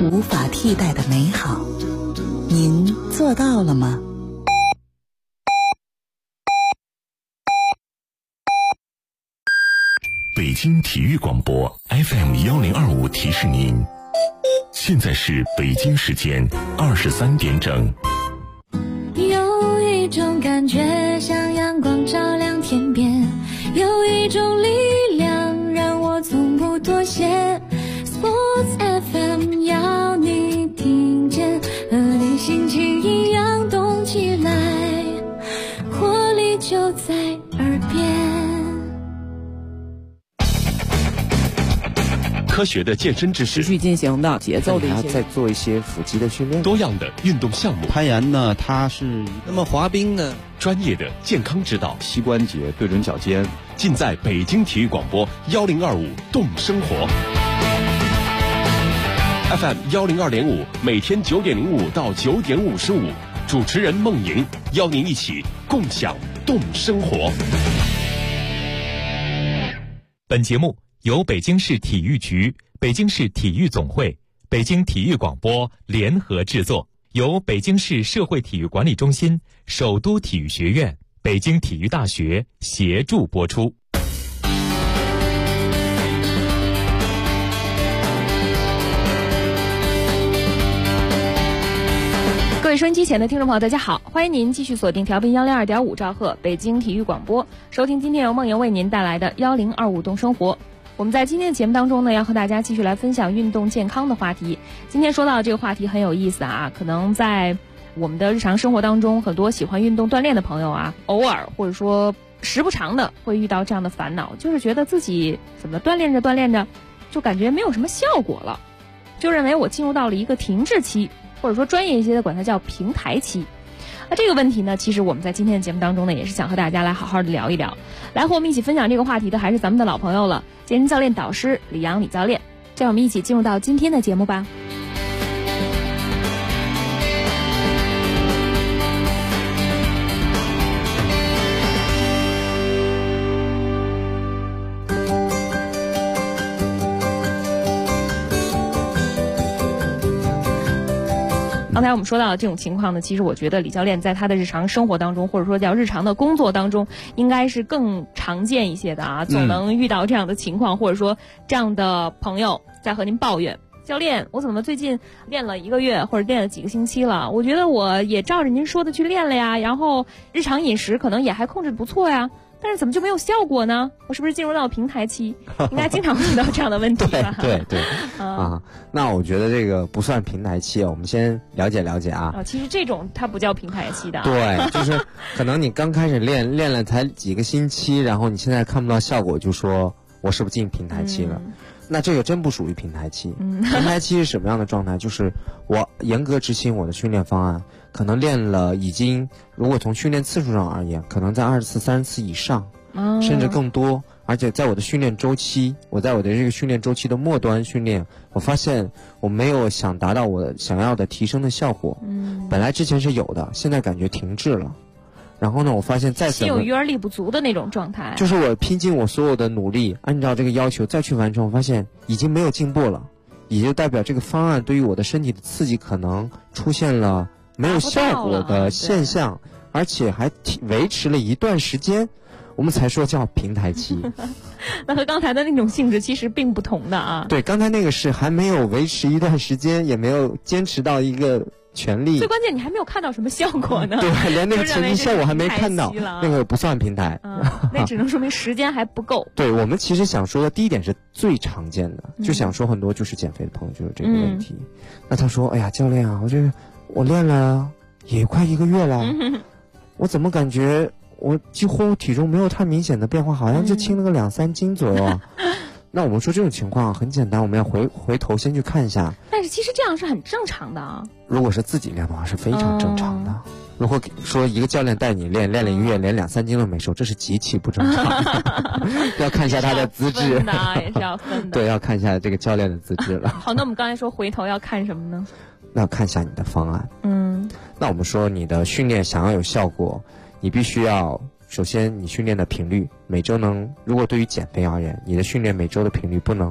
无法替代的美好。您做到了吗？ 北京体育广播 FM1025提示您，现在是北京时间23点整。 有一种感觉像阳光照亮天边，有一种力量让我从不妥协。 Sports FM 要你听见，和你心情一样动起来，活力就在耳边。 科学的健身知识， 持续进行的节奏的一些， 再做一些腹肌的训练， 多样的运动项目。 攀岩呢，它是那么滑冰呢， 专业的健康指导， 膝关节对准脚尖， 尽在北京体育广播1025动生活 FM 102.5，每天9点05到9点55，主持人孟莹邀您一起共享动生活。 本节目由北京市体育局、北京市体育总会、北京体育广播联合制作，由北京市社会体育管理中心、首都体育学院、北京体育大学协助播出。 各位收音机前的听众朋友，大家好，欢迎您继续锁定调频102.5兆赫北京体育广播，收听今天由梦莹为您带来的1025动生活。我们在今天的节目当中呢，要和大家继续来分享运动健康的话题。今天说到的这个话题很有意思啊，可能在我们的日常生活当中，很多喜欢运动锻炼的朋友啊，偶尔或者说时不常的会遇到这样的烦恼，就是觉得自己怎么锻炼着就感觉没有什么效果了，就认为我进入到了一个停滞期，或者说专业一些的管它叫平台期。那这个问题呢，其实我们在今天的节目当中呢，也是想和大家来好好的聊一聊。来和我们一起分享这个话题的还是咱们的老朋友了，健身教练导师李阳李教练。这样我们一起进入到今天的节目吧。刚才我们说到的这种情况呢，其实我觉得李教练在他的日常生活当中，或者说叫日常的工作当中，应该是更常见一些的啊，总能遇到这样的情况，或者说这样的朋友在和您抱怨，教练，我怎么最近练了1个月或者练了几个星期了，我觉得我也照着您说的去练了呀，然后日常饮食可能也还控制不错呀，但是怎么就没有效果呢？我是不是进入到平台期？应该经常遇到这样的问题吧？ 对啊，那我觉得这个不算平台期，我们先了解了解啊。 其实这种它不叫平台期的。 对，就是可能你刚开始练了才几个星期，然后你现在看不到效果，就说我是不是进平台期了？那这个真不属于平台期。平台期是什么样的状态？就是我严格执行我的训练方案，可能练了已经，如果从训练次数上而言，可能在20次、30次以上，甚至更多。而且在我的训练周期，我在我的这个训练周期的末端训练，我发现我没有想达到我想要的提升的效果。本来之前是有的，现在感觉停滞了。然后呢，我发现再怎么心有余而力不足的那种状态， 就是我拼尽我所有的努力，按照这个要求再去完成，我发现已经没有进步了，也就代表这个方案对于我的身体的刺激可能出现了没有效果的现象，而且还维持了一段时间，我们才说叫平台期。 那和刚才的那种性质其实并不同的啊。 对，刚才那个是还没有维持一段时间，也没有坚持到一个权利， 最关键你还没有看到什么效果呢。 对，连那个前期效果还没看到，那个不算平台。 那只能说明时间还不够。 对，我们其实想说的第一点是最常见的，就想说很多就是减肥的朋友就是这个问题。那他说，哎呀，教练啊，我练了也快1个月了，我怎么感觉我几乎体重没有太明显的变化，好像就轻了个2、3斤左右啊。那我们说这种情况很简单，我们要回头先去看一下。 但是其实这样是很正常的啊。 如果是自己练的话是非常正常的。如果说一个教练带你练了1个月，连2、3斤都没瘦，这是极其不正常的。要看一下他的资质。 也是要分的。 对，要看一下这个教练的资质了。 好，那我们刚才说回头要看什么呢？ 那要看一下你的方案。那我们说你的训练想要有效果，你必须要首先你训练的频率每周如果对于减肥而言，你的训练每周的频率不能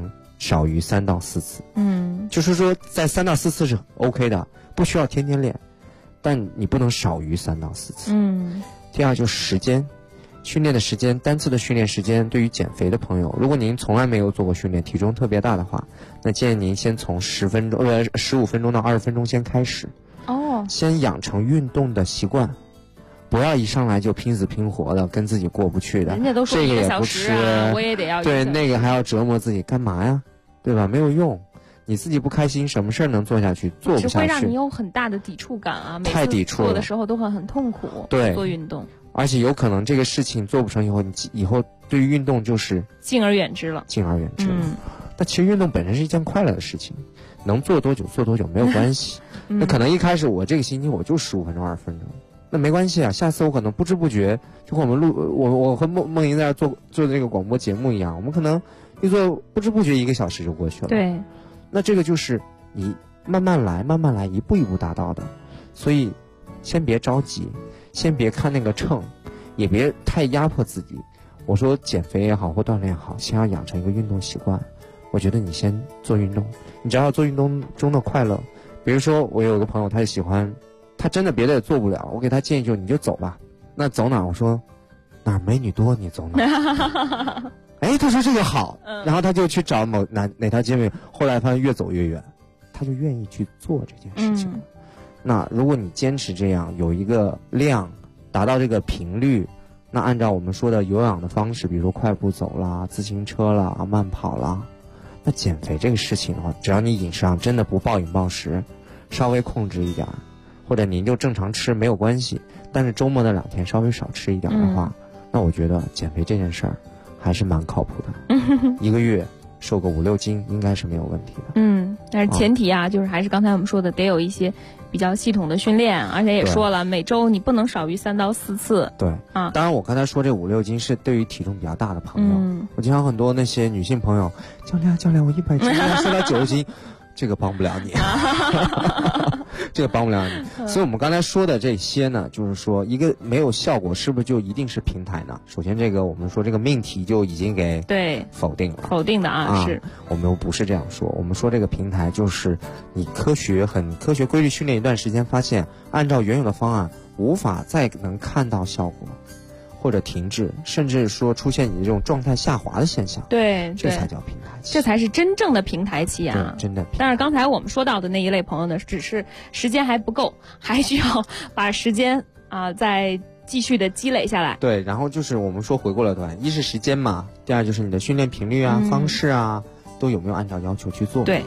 少于3到4次。 就是说在3到4次是 OK 的，不需要天天练，但你不能少于3到4次。第二就是时间，训练的时间，单次的训练时间，对于减肥的朋友，如果您从来没有做过训练，体重特别大的话，那建议您先从15分钟到20分钟先开始。先养成运动的习惯，不要一上来就拼死拼活的跟自己过不去的。 人家都说1个小时啊，我也得要对，那个还要折磨自己干嘛呀？对吧？没有用。你自己不开心，什么事儿能做下去？做不下去， 只会让你有很大的抵触感啊！ 太抵触了， 做的时候都会很痛苦。 对， 做运动， 而且有可能这个事情做不成以后，你以后对于运动就是敬而远之了。 但其实运动本身是一件快乐的事情，能做多久做多久没有关系。那可能一开始我这个星期我就15分钟20分钟，那没关系啊。下次我可能不知不觉就和我和梦莹在这做这个广播节目一样，我们可能一做不知不觉1个小时就过去了。 对。 那这个就是你慢慢来，一步一步达到的，所以先别着急，先别看那个秤，也别太压迫自己。我说减肥也好或锻炼也好，先要养成一个运动习惯。我觉得你先做运动，你只要做运动中的快乐。比如说我有个朋友，他喜欢，他真的别的也做不了，我给他建议就你就走吧。那走哪？我说哪儿美女多你走哪儿。哎，他说这个好，然后他就去找哪条街美，后来发现越走越远，他就愿意去做这件事情了。那如果你坚持这样，有一个量，达到这个频率，那按照我们说的有氧的方式，比如说快步走啦、自行车啦、慢跑啦，那减肥这个事情的话，只要你饮食上真的不暴饮暴食，稍微控制一点，或者您就正常吃没有关系，但是周末的2天稍微少吃一点的话，那我觉得减肥这件事儿还是蛮靠谱的。1个月瘦个5-6斤应该是没有问题的。 但是前提啊，就是还是刚才我们说的，得有一些比较系统的训练，而且也说了，每周你不能少于3到4次。 对啊，当然我刚才说这5-6斤是对于体重比较大的朋友。我经常很多那些女性朋友，教练我100斤要瘦到90斤，这个帮不了你。这个帮不了你。所以我们刚才说的这些呢，就是说一个没有效果是不是就一定是平台呢？首先这个我们说这个命题就已经给否定了。 否定的啊，是我们又不是这样说，我们说这个平台就是你很科学规律训练一段时间，发现按照原有的方案无法再能看到效果，或者停滞，甚至说出现你这种状态下滑的现象。 对， 这才叫平台期， 这才是真正的平台期啊！ 真的。 但是刚才我们说到的那一类朋友呢，只是时间还不够，还需要把时间再继续的积累下来。 对，然后就是我们说回过了段，一是时间嘛，第二就是你的训练频率方式啊，都有没有按照要求去做。 对。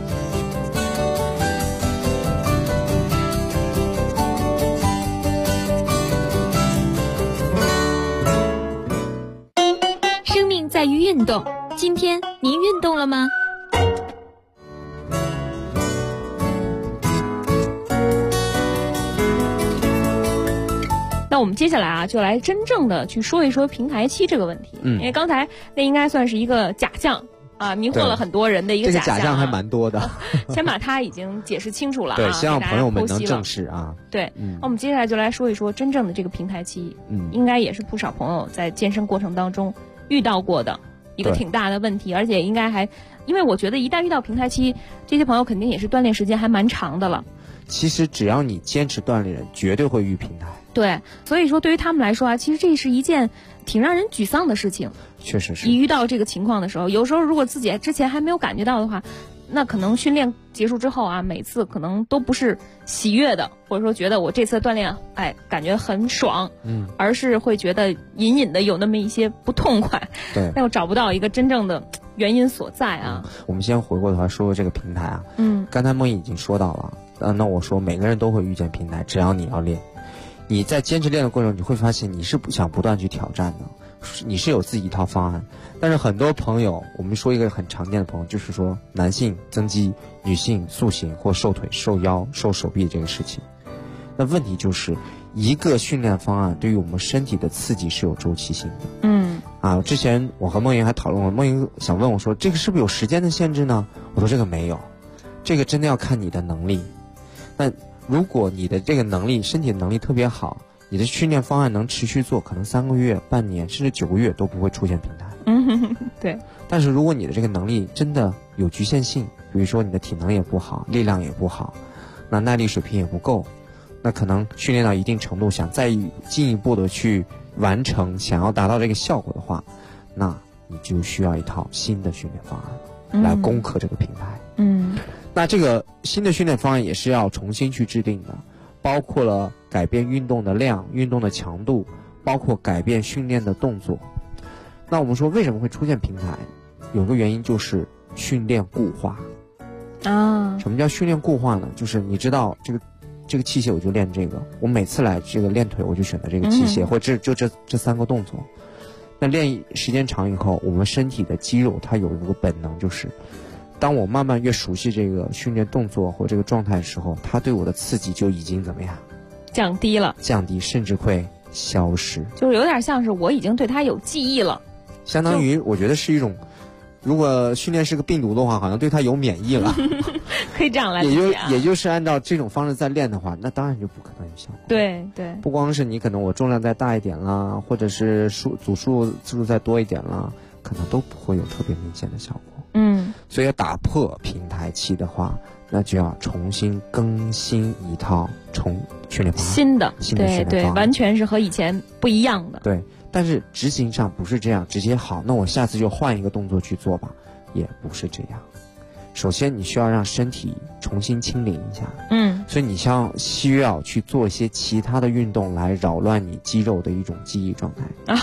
在于运动，今天您运动了吗？ 那我们接下来啊，就来真正的去说一说平台期这个问题。因为刚才那应该算是一个假象啊，迷惑了很多人的一个假象。 这个假象还蛮多的。 先把它已经解释清楚了。 对，希望朋友们能正视啊。 对，那我们接下来就来说一说真正的这个平台期。应该也是不少朋友在健身过程当中遇到过的一个挺大的问题，而且应该还，因为我觉得一旦遇到平台期，这些朋友肯定也是锻炼时间还蛮长的了。 其实只要你坚持锻炼，绝对会遇平台。 对，所以说对于他们来说啊，其实这是一件挺让人沮丧的事情。 确实是。 一遇到这个情况的时候，有时候如果自己之前还没有感觉到的话，那可能训练结束之后啊，每次可能都不是喜悦的，或者说觉得我这次锻炼感觉很爽，而是会觉得隐隐的有那么一些不痛快， 对， 但又找不到一个真正的原因所在啊。 我们先回过头来说说这个平台啊，刚才梦已经说到了，那我说每个人都会遇见平台，只要你要练，你在坚持练的过程中，你会发现你是想不断去挑战的，你是有自己一套方案。但是很多朋友，我们说一个很常见的朋友，就是说男性增肌，女性塑形或瘦腿、瘦腰、瘦手臂这个事情。那问题就是一个训练方案对于我们身体的刺激是有周期性的。之前我和梦莹还讨论过，梦莹想问我说，这个是不是有时间的限制呢？我说这个没有，这个真的要看你的能力。那如果你的这个能力，身体的能力特别好，你的训练方案能持续做，可能3个月、半年甚至9个月都不会出现平台。 对。 但是如果你的这个能力真的有局限性，比如说你的体能也不好，力量也不好，那耐力水平也不够，那可能训练到一定程度，想再进一步的去完成，想要达到这个效果的话，那你就需要一套新的训练方案来攻克这个平台。那这个新的训练方案也是要重新去制定的，包括了改变运动的量、运动的强度，包括改变训练的动作。那我们说为什么会出现平台，有个原因就是训练固化啊。什么叫训练固化呢？就是你知道这个器械我就练这个，我每次来这个练腿我就选择这个器械，或者这3个动作。那练时间长以后，我们身体的肌肉它有一个本能，就是当我慢慢越熟悉这个训练动作或这个状态的时候，它对我的刺激就已经怎么样？ 降低，甚至会消失。就是有点像是我已经对它有记忆了。 相当于我觉得是一种，如果训练是个病毒的话，好像对它有免疫了。 可以这样来理解啊。 也就是按照这种方式在练的话，那当然就不可能有效果。 对， 不光是你可能我重量再大一点啦，或者是组数次数再多一点啦，可能都不会有特别明显的效果。所以要打破平台期的话，那就要重新更新一套训练方案， 新的训练方案， 完全是和以前不一样的。 对，但是执行上不是这样，直接好，那我下次就换一个动作去做吧，也不是这样。首先你需要让身体重新清理一下，所以你需要去做一些其他的运动来扰乱你肌肉的一种记忆状态。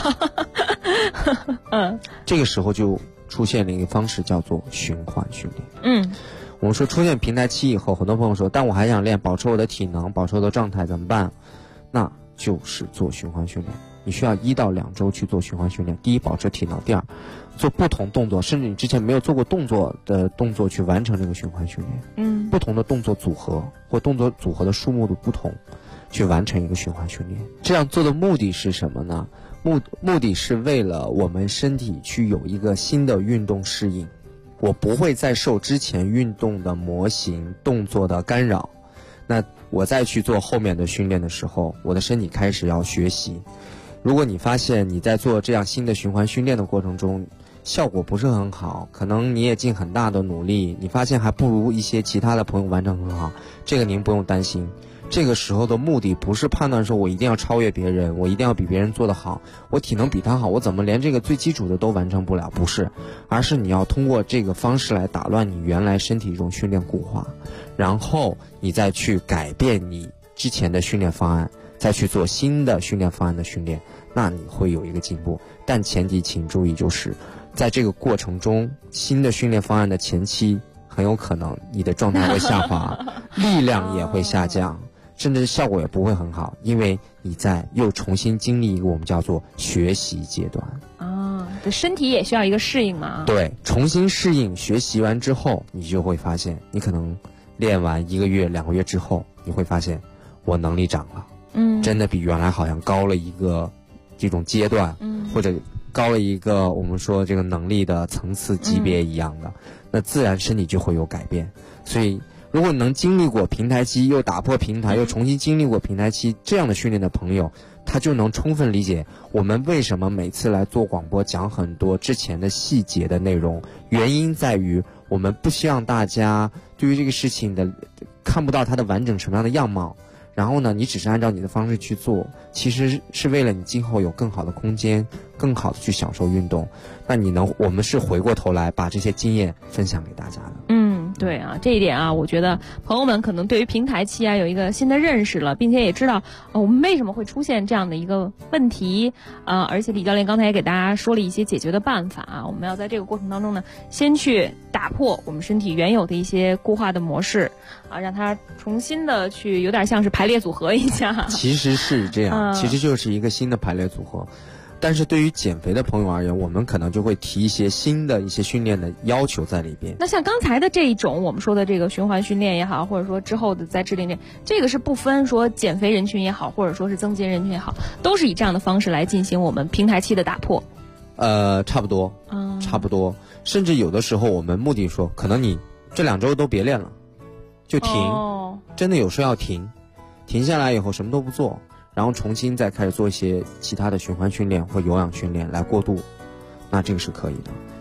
这个时候就出现了一个方式，叫做循环训练。我们说出现平台期以后，很多朋友说，但我还想练，保持我的体能，保持我的状态，怎么办？那就是做循环训练。你需要1到2周去做循环训练。第一，保持体能；第二，做不同动作，甚至你之前没有做过动作的动作去完成这个循环训练。不同的动作组合或动作组合的数目的不同，去完成一个循环训练。这样做的目的是什么呢？目的是为了我们身体去有一个新的运动适应。我不会再受之前运动的模型动作的干扰，那我再去做后面的训练的时候，我的身体开始要学习。如果你发现你在做这样新的循环训练的过程中效果不是很好，可能你也尽很大的努力，你发现还不如一些其他的朋友完成很好，这个您不用担心。这个时候的目的不是判断说我一定要超越别人，我一定要比别人做得好，我体能比他好，我怎么连这个最基础的都完成不了？不是，而是你要通过这个方式来打乱你原来身体这种训练固化，然后你再去改变你之前的训练方案，再去做新的训练方案的训练，那你会有一个进步。但前提请注意，就是在这个过程中，新的训练方案的前期很有可能你的状态会下滑，力量也会下降，甚至效果也不会很好，因为你在又重新经历一个我们叫做学习阶段啊，身体也需要一个适应嘛。 对，重新适应，学习完之后，你就会发现，你可能练完1个月、2个月之后，你会发现我能力涨了，真的比原来好像高了一个这种阶段，或者高了一个我们说这个能力的层次级别一样的，那自然身体就会有改变。所以如果你能经历过平台期，又打破平台，又重新经历过平台期这样的训练的朋友，他就能充分理解我们为什么每次来做广播讲很多之前的细节的内容。原因在于我们不希望大家对于这个事情的看不到它的完整什么样的样貌，然后呢，你只是按照你的方式去做，其实是为了你今后有更好的空间，更好的去享受运动。那我们是回过头来把这些经验分享给大家的。 对啊，这一点啊，我觉得朋友们可能对于平台期啊有一个新的认识了，并且也知道我们为什么会出现这样的一个问题而且李教练刚才也给大家说了一些解决的办法啊。我们要在这个过程当中呢，先去打破我们身体原有的一些固化的模式啊，让它重新的去有点像是排列组合一下。 其实是这样，其实就是一个新的排列组合。但是对于减肥的朋友而言，我们可能就会提一些新的一些训练的要求在里边。 那像刚才的这一种我们说的这个循环训练也好，或者说之后的再制定这个是不分说减肥人群也好，或者说是增肌人群也好，都是以这样的方式来进行我们平台期的打破。 差不多，差不多。甚至有的时候我们目的说，可能你这2周都别练了，就停，真的有时候要停下来以后什么都不做，然后重新再开始做一些其他的循环训练或有氧训练来过渡，那这个是可以的。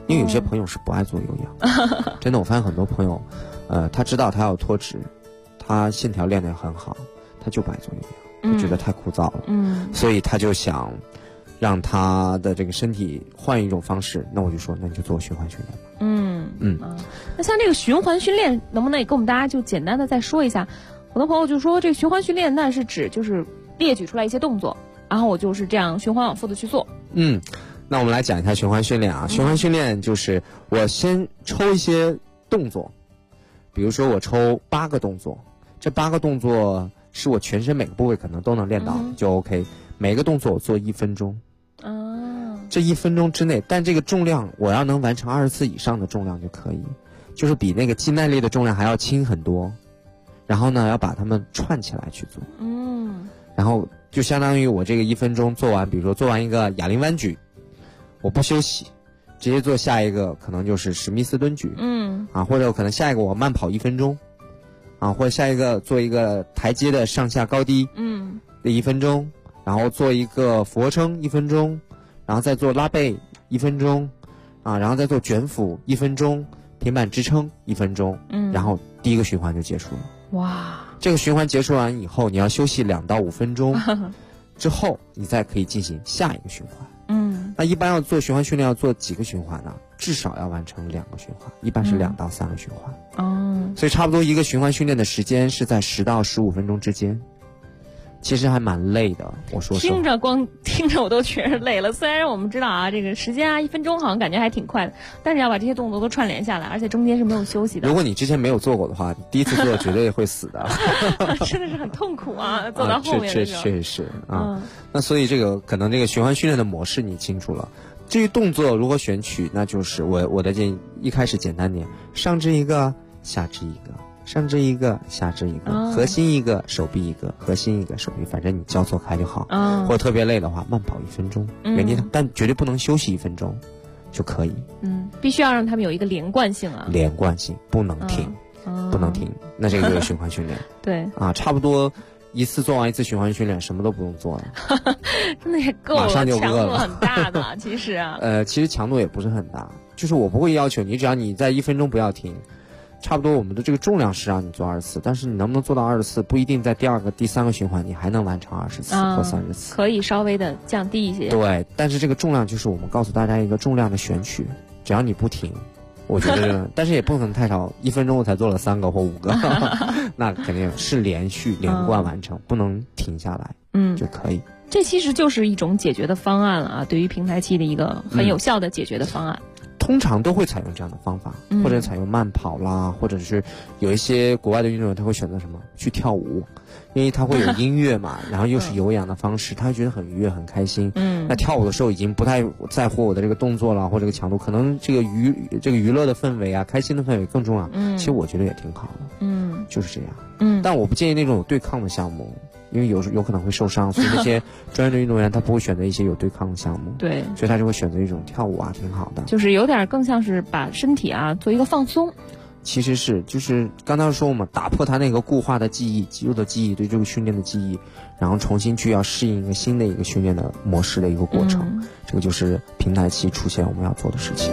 因为有些朋友是不爱做有氧，真的，我发现很多朋友，他知道他要脱脂，他线条练得很好，他就不爱做有氧，他觉得太枯燥了，所以他就想让他的这个身体换一种方式。那我就说，那你就做循环训练吧。 那像这个循环训练，能不能也跟我们大家就简单的再说一下？很多朋友就说，这个循环训练那是指就是列举出来一些动作，然后我就是这样循环往复的去做。 那我们来讲一下循环训练啊。循环训练就是我先抽一些动作，比如说我抽8个动作，这8个动作是我全身每个部位可能都能练到，就 OK。每个动作我做1分钟。这1分钟之内，但这个重量我要能完成20次以上的重量就可以，就是比那个肌耐力的重量还要轻很多。然后呢，要把它们串起来去做。然后就相当于我这个1分钟做完，比如说做完一个哑铃弯举，我不休息，直接做下一个，可能就是史密斯蹲举。或者可能下一个我慢跑1分钟，或者下一个做一个台阶的上下高低，的1分钟，然后做一个俯卧撑1分钟，然后再做拉背1分钟，然后再做卷腹1分钟，平板支撑1分钟，然后第一个循环就结束了。 哇！ 这个循环结束完以后，你要休息2到5分钟，之后你再可以进行下一个循环。那一般要做循环训练要做几个循环呢？至少要完成2个循环，一般是2到3个循环。所以差不多一个循环训练的时间是在10到15分钟之间。其实还蛮累的，我说实话。 光听着我都觉得累了。虽然我们知道啊，这个时间1分钟好像感觉还挺快的，但是要把这些动作都串联下来，而且中间是没有休息的。 如果你之前没有做过的话，你第一次做绝对会死的。 真的是很痛苦啊，做到后面的时候。 确实是啊。那所以这个可能这个循环训练的模式你清楚了。至于动作如何选取，那就是我的建议，一开始简单点，上肢一个，下肢一个。上肢一个，下肢一个，核心一个，手臂一个，核心一个，手臂，反正你交错开就好。或者特别累的话，慢跑1分钟，原地但绝对不能休息1分钟就可以。 必须要让他们有一个连贯性啊。 连贯性，不能停，不能停。那这个就是循环训练。 对差不多一次做完一次循环训练，什么都不用做了。 真的也够了， 马上就饿了， 强度很大的，其实啊。 其实强度也不是很大，就是我不会要求你，只要你在1分钟不要停。差不多我们的这个重量是让你做20次，但是你能不能做到20次，不一定在第2个、第3个循环你还能完成20次或30次， 可以稍微的降低一些。 对，但是这个重量就是我们告诉大家一个重量的选取，只要你不停，我觉得，但是也不可能太少，1分钟我才做了3个或5个，那肯定是连续连贯完成，不能停下来，就可以。 这其实就是一种解决的方案了啊，对于平台期的一个很有效的解决的方案。 通常都会采用这样的方法，或者采用慢跑啦，或者是有一些国外的运动员他会选择什么去跳舞，因为他会有音乐嘛，然后又是有氧的方式，他会觉得很愉悦很开心。那跳舞的时候已经不太在乎我的这个动作了或这个强度，可能这个娱乐的氛围啊，开心的氛围更重要。其实我觉得也挺好的。就是这样。但我不建议那种有对抗的项目。因为有可能会受伤，所以那些专业的运动员他不会选择一些有对抗的项目， 对， 所以他就会选择一种跳舞啊，挺好的， 就是有点更像是把身体啊做一个放松。 其实是就是刚才说我们打破他那个固化的记忆，肌肉的记忆，对这个训练的记忆，然后重新去要适应一个新的一个训练的模式的一个过程，这个就是平台期出现我们要做的事情。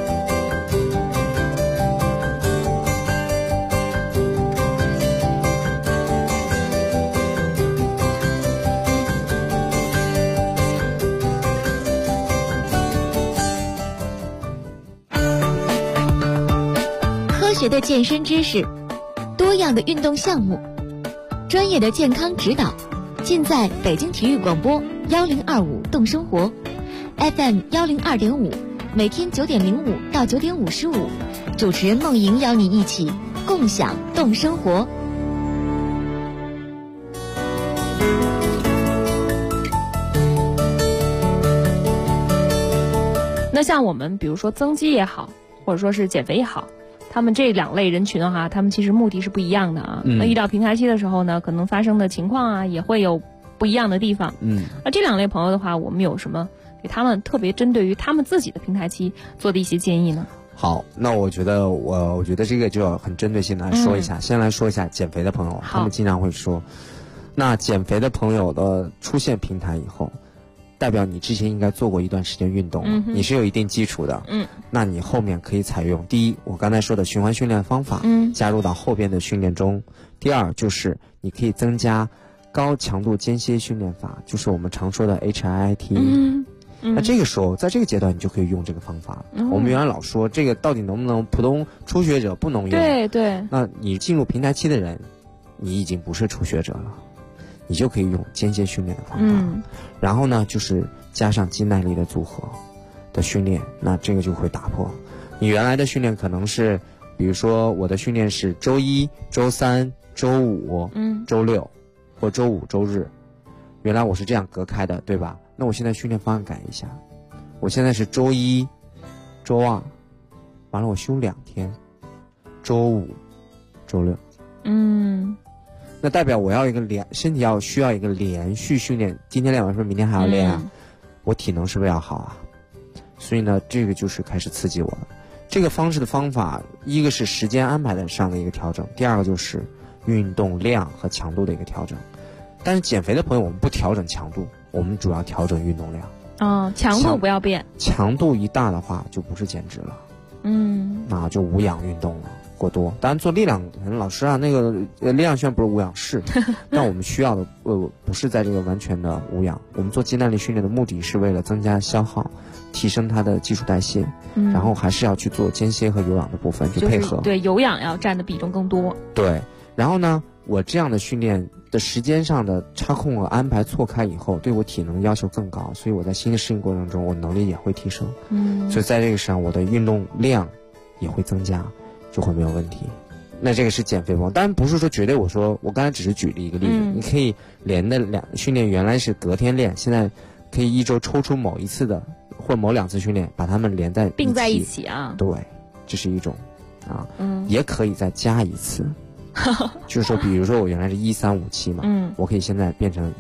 科学的健身知识，多样的运动项目，专业的健康指导，尽在北京体育广播1025动生活 FM 102.5，每天9点05到9点55，主持人梦莹邀你一起共享动生活。 那像我们比如说增肌也好，或者说是减肥也好，他们这2类人群的话，他们其实目的是不一样的啊。那遇到平台期的时候呢，可能发生的情况啊也会有不一样的地方。而这2类朋友的话，我们有什么给他们特别针对于他们自己的平台期做的一些建议呢？ 好，那我觉得这个就要很针对性来说一下。先来说一下减肥的朋友，他们经常会说，那减肥的朋友的出现平台以后， 代表你之前应该做过一段时间运动了，你是有一定基础的。那你后面可以采用第一，我刚才说的循环训练方法，加入到后边的训练中。第二就是你可以增加高强度间歇训练法，就是我们常说的 HIIT。那这个时候，在这个阶段，你就可以用这个方法。我们原来老说这个到底能不能普通初学者不能用？ 对。 那你进入平台期的人，你已经不是初学者了，你就可以用间歇训练的方法。然后呢，就是加上肌耐力的组合的训练，那这个就会打破你原来的训练可能是，比如说我的训练是周一、周三、周五、周六或周五、周日，原来我是这样隔开的，对吧？那我现在训练方案改一下，我现在是周一、周二，完了我休2天，周五、周六。那代表我要一个身体需要一个连续训练，今天练完是不是明天还要练啊？我体能是不是要好啊？所以呢，这个就是开始刺激我了。这个方式的方法，一个是时间安排的上的一个调整，第二个就是运动量和强度的一个调整。但是减肥的朋友，我们不调整强度，我们主要调整运动量。 强度不要变。强度一大的话，就不是减脂了。那就无氧运动了。过多，当然做力量，老师啊，那个力量训练不是无氧是，但我们需要的不是在这个完全的无氧。我们做肌耐力训练的目的是为了增加消耗，提升它的基础代谢，然后还是要去做间歇和有氧的部分去配合。 对，有氧要占的比重更多。 对，然后呢，我这样的训练的时间上的插控和安排错开以后，对我体能要求更高，所以我在新的适应过程中，我能力也会提升。所以在这个上，我的运动量也会增加。就会没有问题。那这个是减肥方，当然不是说绝对，我刚才只是举了一个例子，你可以连的训练原来是隔天练，现在可以一周抽出某一次的或某2次训练，把它们连在并在一起啊。 对，这是一种也可以再加一次。就是说，比如说我原来是1357嘛，我可以现在变成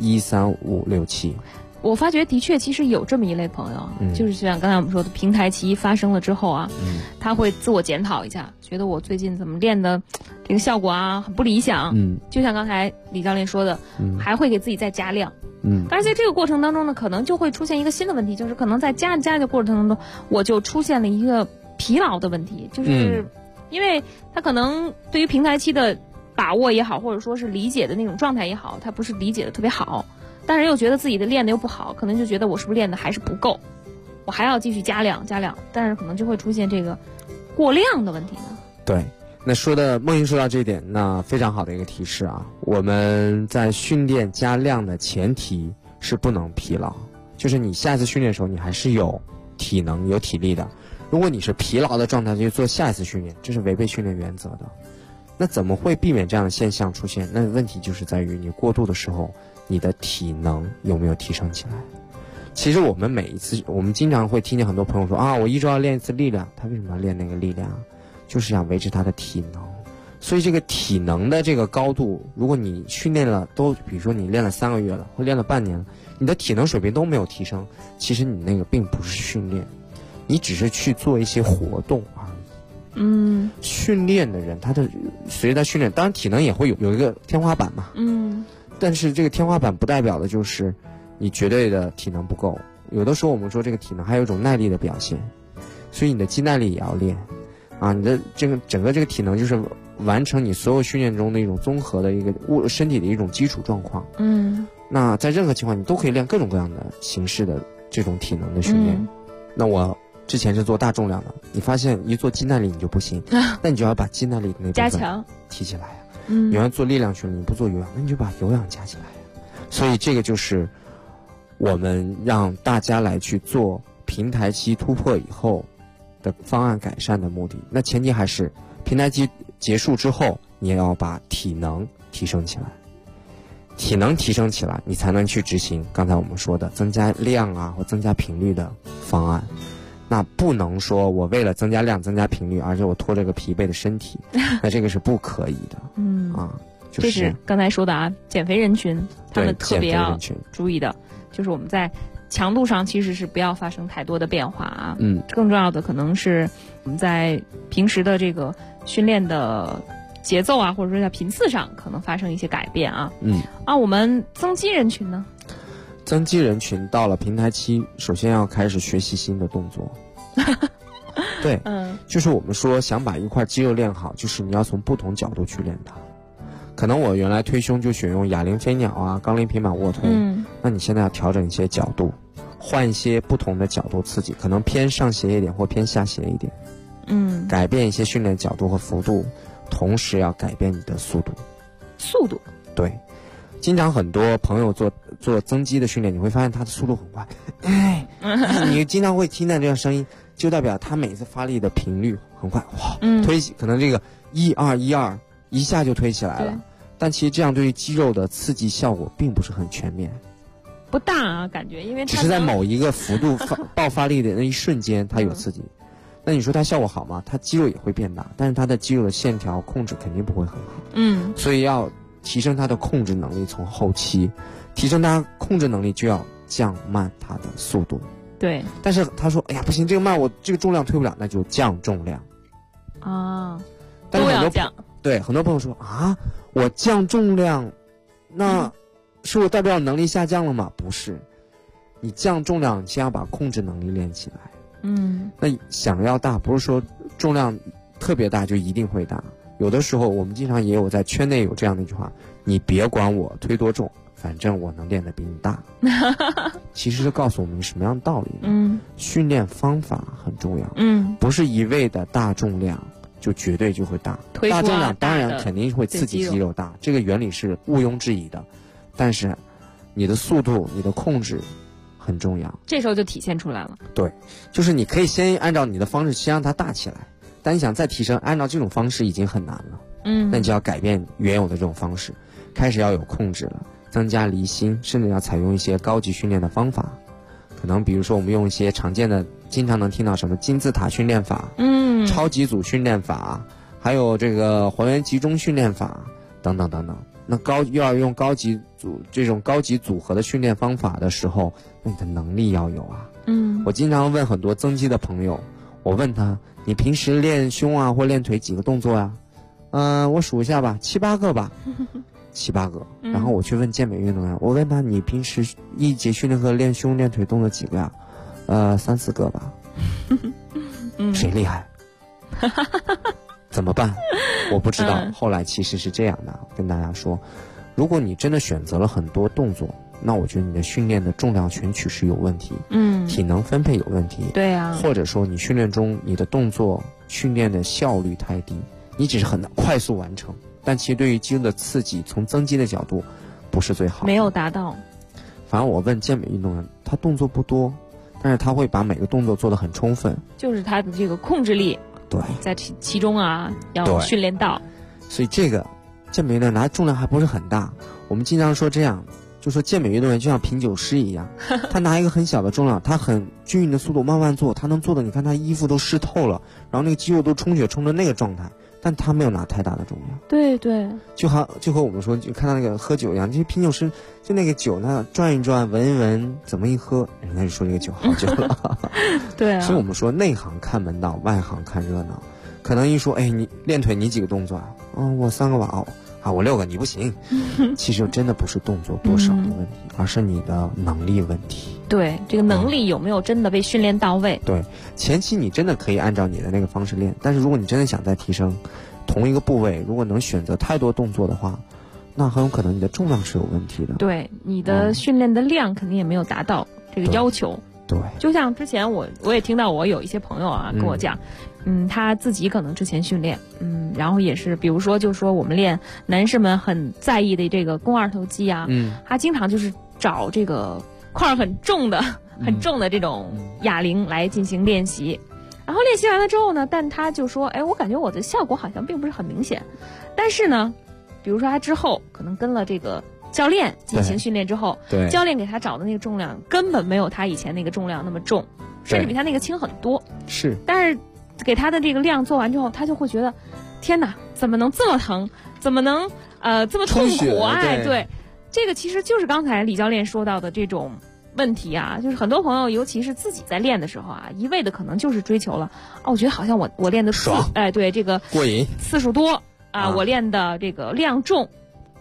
13567。 我发觉的确，其实有这么一类朋友，就是像刚才我们说的平台期发生了之后啊，他会自我检讨一下，觉得我最近怎么练的这个效果啊很不理想。就像刚才李教练说的，还会给自己再加量。但是在这个过程当中呢，可能就会出现一个新的问题，就是可能在加的过程当中，我就出现了一个疲劳的问题，就是因为他可能对于平台期的把握也好，或者说是理解的那种状态也好，他不是理解的特别好。但是又觉得自己的练的又不好，可能就觉得我是不是练的还是不够，我还要继续加量，但是可能就会出现这个过量的问题呢。 对，那梦莹说到这一点，那非常好的一个提示啊。我们在训练加量的前提是不能疲劳，就是你下一次训练的时候，你还是有体能有体力的。如果你是疲劳的状态去做下一次训练，这是违背训练原则的。那怎么会避免这样的现象出现？那问题就是在于你过度的时候，你的体能有没有提升起来？其实我们经常会听见很多朋友说啊，我一周要练一次力量，他为什么要练那个力量？就是想维持他的体能。所以这个体能的这个高度，如果你训练了比如说你练了3个月了，或练了半年了，你的体能水平都没有提升，其实你那个并不是训练，你只是去做一些活动而已。训练的人，随着他训练，当然体能也会有一个天花板嘛。但是这个天花板不代表的就是你绝对的体能不够。有的时候我们说这个体能还有一种耐力的表现，所以你的肌耐力也要练啊。你的整个这个体能就是完成你所有训练中的一种综合的一个身体的一种基础状况。那在任何情况你都可以练各种各样的形式的这种体能的训练。那我之前是做大重量的，你发现一做肌耐力你就不行，那你就要把肌耐力那部分加强提起来。你要做力量训练，你不做有氧，那你就把有氧加起来。所以这个就是我们让大家来去做平台期突破以后的方案改善的目的。那前提还是平台期结束之后，你也要把体能提升起来。体能提升起来，你才能去执行刚才我们说的增加量啊或增加频率的方案。那不能说我为了增加量增加频率，而且我拖着个疲惫的身体，那这个是不可以的。 这是刚才说的啊，减肥人群他们特别要注意的，就是我们在强度上其实是不要发生太多的变化啊。更重要的可能是我们在平时的这个训练的节奏啊，或者说在频次上可能发生一些改变啊。我们增肌人群呢？ 增肌人群到了平台期，首先要开始学习新的动作。对，就是我们说想把一块肌肉练好，就是你要从不同角度去练它。可能我原来推胸就选用哑铃飞鸟啊、杠铃平板卧推，那你现在要调整一些角度，换一些不同的角度刺激，可能偏上斜一点或偏下斜一点，改变一些训练角度和幅度，同时要改变你的速度。 速度， 对，经常很多朋友做增肌的训练，你会发现他的速度很快，你经常会听到这样声音，就代表他每次发力的频率很快，哇，推可能这个1-2-1-2一下就推起来了，但其实这样对于肌肉的刺激效果并不是很全面， 不大啊，感觉因为它只是在某一个幅度爆发力的那一瞬间它有刺激。那你说它效果好吗？它肌肉也会变大，但是它的肌肉的线条控制肯定不会很好。所以要提升它的控制能力，从后期提升它控制能力，就要降慢它的速度。 对。但是他说：“哎呀，不行，这个慢，我这个重量推不了，那就降重量。” 啊， 但是都要降。 对，很多朋友说啊，我降重量，那是我代表能力下降了吗？不是，你降重量，先要把控制能力练起来。那想要大，不是说重量特别大就一定会大。有的时候我们经常也有在圈内有这样的一句话：你别管我推多重，反正我能练得比你大。其实是告诉我们什么样的道理呢？训练方法很重要。不是一味的大重量就绝对就会大。大重量当然肯定会刺激肌肉大，这个原理是毋庸置疑的。但是你的速度、你的控制很重要， 这时候就体现出来了。 对，就是你可以先按照你的方式先让它大起来，但你想再提升，按照这种方式已经很难了。那你就要改变原有的这种方式，开始要有控制了，增加离心，甚至要采用一些高级训练的方法。可能比如说我们用一些常见的，经常能听到什么金字塔训练法，超级组训练法，还有这个还原集中训练法等等等等。那又要用这种高级组合的训练方法的时候，那你的能力要有啊。我经常问很多增肌的朋友，我问他，你平时练胸啊或练腿几个动作呀？我数一下吧，7-8个吧，7-8个。然后我去问健美运动员，我问他，你平时一节训练课练胸练腿动作几个呀？3-4个吧。谁厉害？怎么办？我不知道。后来其实是这样的，跟大家说，如果你真的选择了很多动作，那我觉得你的训练的重量选取是有问题，体能分配有问题， 对啊， 或者说你训练中你的动作训练的效率太低，你只是很快速完成，但其实对于肌肉的刺激，从增肌的角度不是最好的， 没有达到。 反正我问健美运动员，他动作不多，但是他会把每个动作做得很充分， 就是他的这个控制力。 对， 在其中啊，要训练到。 所以这个健美运动员拿重量还不是很大，我们经常说这样，就说健美运动员就像品酒师一样，他拿一个很小的重量，他很均匀的速度慢慢做，他能做的，你看他衣服都湿透了，然后那个肌肉都充血充成那个状态，但他没有拿太大的重量。 对对， 就和我们说，就看到那个喝酒一样，这些品酒师就那个酒呢转一转闻一闻，怎么一喝，人家就说这个酒好酒了。 对啊， 所以我们说内行看门道，外行看热闹。可能一说，哎，你练腿你几个动作啊？我3个吧。我6个，你不行。其实真的不是动作多少的问题，而是你的能力问题。 对，这个能力有没有真的被训练到位？ 对，前期你真的可以按照你的那个方式练，但是如果你真的想再提升同一个部位，如果能选择太多动作的话，那很有可能你的重量是有问题的。 对，你的训练的量肯定也没有达到这个要求。 对， 就像之前我也听到我有一些朋友啊跟我讲，他自己可能之前训练，然后也是比如说就说我们练男士们很在意的这个肱二头肌啊，他经常就是找这个块很重的这种哑铃来进行练习，然后练习完了之后呢，但他就说，哎，我感觉我的效果好像并不是很明显，但是呢，比如说他之后可能跟了这个教练进行训练之后，教练给他找的那个重量根本没有他以前那个重量那么重，甚至比他那个轻很多。 是， 但是给他的这个量做完之后，他就会觉得，天哪，怎么能这么疼？怎么能这么痛苦？哎，对，这个其实就是刚才李教练说到的这种问题啊，就是很多朋友，尤其是自己在练的时候啊，一味的可能就是追求了，我觉得好像我练的爽， 对，这个过瘾， 次数多啊，我练的这个量重。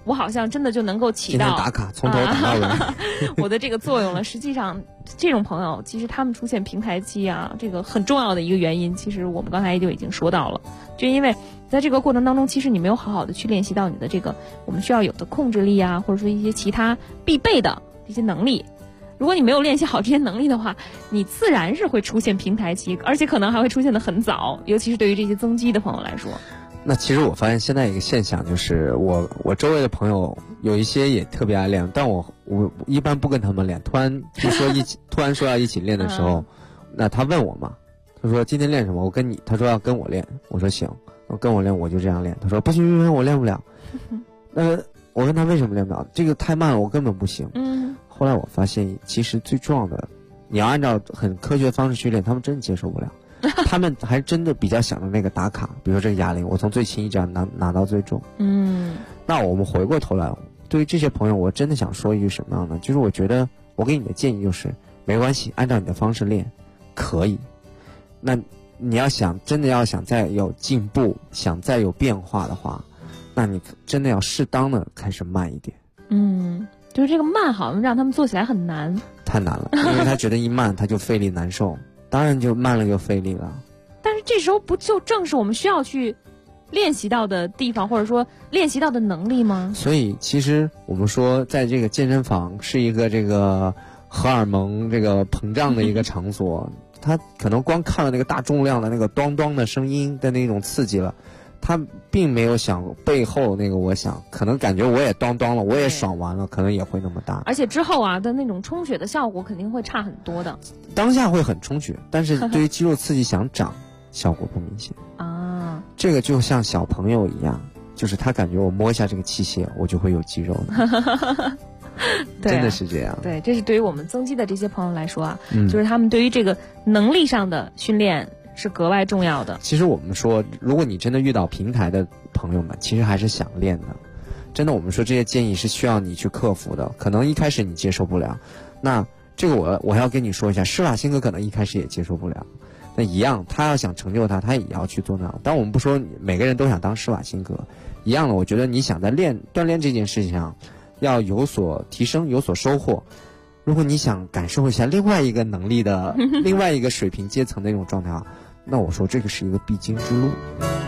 我好像真的就能够起到今天打卡从头打到尾我的这个作用了。实际上，这种朋友其实他们出现平台期啊，这个很重要的一个原因，其实我们刚才就已经说到了，就因为在这个过程当中，其实你没有好好的去练习到你的这个我们需要有的控制力啊，或者说一些其他必备的一些能力。如果你没有练习好这些能力的话，你自然是会出现平台期，而且可能还会出现的很早，尤其是对于这些增肌的朋友来说。 那其实我发现现在一个现象就是，我周围的朋友有一些也特别爱练，但我一般不跟他们练。突然说要一起练的时候，那他问我嘛，他说今天练什么？他说要跟我练，我说行，跟我练我就这样练。他说不行，我练不了。我问他为什么练不了？这个太慢了，我根本不行。后来我发现，其实最重要的，你要按照很科学的方式去练，他们真接受不了。他们还真的比较想着那个打卡，比如说这个哑铃，我从最轻一这样拿到最重。那我们回过头来，对于这些朋友，我真的想说一句什么样的？就是我觉得我给你的建议就是，没关系，按照你的方式练，可以。那你真的要想再有进步，想再有变化的话，那你真的要适当的开始慢一点。 就是这个慢好像让他们做起来很难， 太难了，因为他觉得一慢他就费力难受，当然就慢了就费力了。 但是这时候不就正是我们需要去练习到的地方，或者说练习到的能力吗？ 所以其实我们说，在这个健身房是一个这个荷尔蒙这个膨胀的一个场所，他可能光看了那个大重量的那个咚咚的声音的那种刺激了。他并没有想背后那个，我想可能感觉我也咚咚了，我也爽完了，可能也会那么大。 而且之后啊的那种充血的效果肯定会差很多的。 当下会很充血，但是对于肌肉刺激想长，效果不明显啊。 这个就像小朋友一样，就是他感觉我摸一下这个器械，我就会有肌肉的。真的是这样。 对，这是对于我们增肌的这些朋友来说啊，就是他们对于这个能力上的训练是格外重要的。 其实我们说，如果你真的遇到平台的朋友们，其实还是想练的。真的，我们说这些建议是需要你去克服的。可能一开始你接受不了，那这个我要跟你说一下，施瓦辛格可能一开始也接受不了。那一样，他要想成就他也要去做那样。但我们不说每个人都想当施瓦辛格，一样的，我觉得你想在锻炼这件事情上要有所提升，有所收获。如果你想感受一下另外一个能力的另外一个水平阶层的那种状态啊，那我说这个是一个必经之路。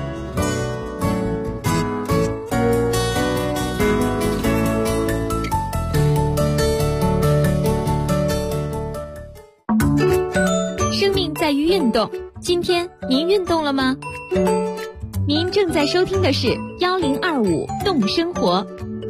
生命在于运动，今天您运动了吗？您正在收听的是1025动生活。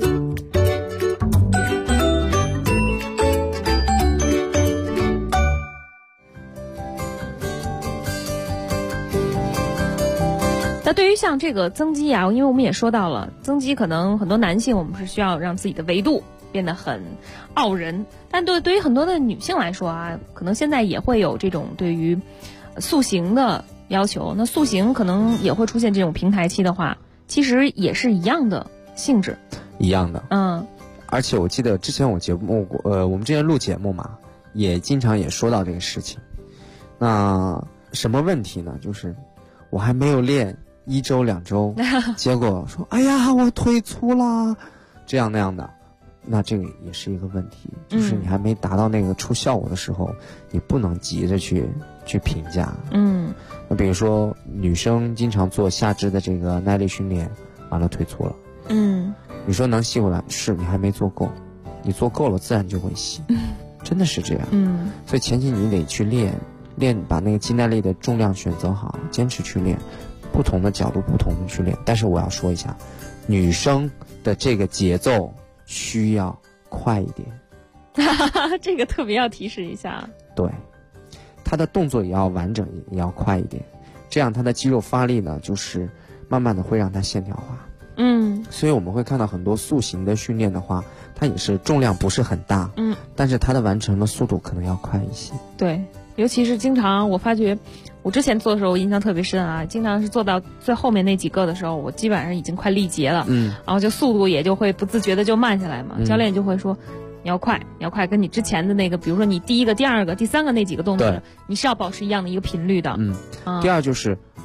那对于像这个增肌啊，因为我们也说到了，增肌可能很多男性我们是需要让自己的维度变得很傲人，但对于很多的女性来说啊，可能现在也会有这种对于塑形的要求。那塑形可能也会出现这种平台期的话，其实也是一样的性质， 一样的。而且我记得之前我们之前录节目嘛，也经常也说到这个事情。那什么问题呢？就是我还没有练1周2周，结果说哎呀我腿粗了，这样那样的，那这个也是一个问题。就是你还没达到那个出效果的时候，你不能急着去评价。那比如说女生经常做下肢的这个耐力训练，完了腿粗了，你说能细回来，是你还没做够，你做够了自然就会细，真的是这样。所以前期你得去练，把那个肌耐力的重量选择好，坚持去练，不同的角度不同的去练。但是我要说一下，女生的这个节奏需要快一点。 这个特别要提示一下。 对，她的动作也要完整，也要快一点，这样她的肌肉发力呢，就是慢慢的会让她线条化。所以我们会看到很多塑形的训练的话，它也是重量不是很大，但是它的完成的速度可能要快一些。 对，尤其是经常我发觉，我之前做的时候我印象特别深啊，经常是做到最后面那几个的时候，我基本上已经快力竭了，然后就速度也就会不自觉的就慢下来嘛。教练就会说你要快，跟你之前的那个，比如说你第一个、第二个、第三个那几个动作，你是要保持一样的一个频率的。 第二就是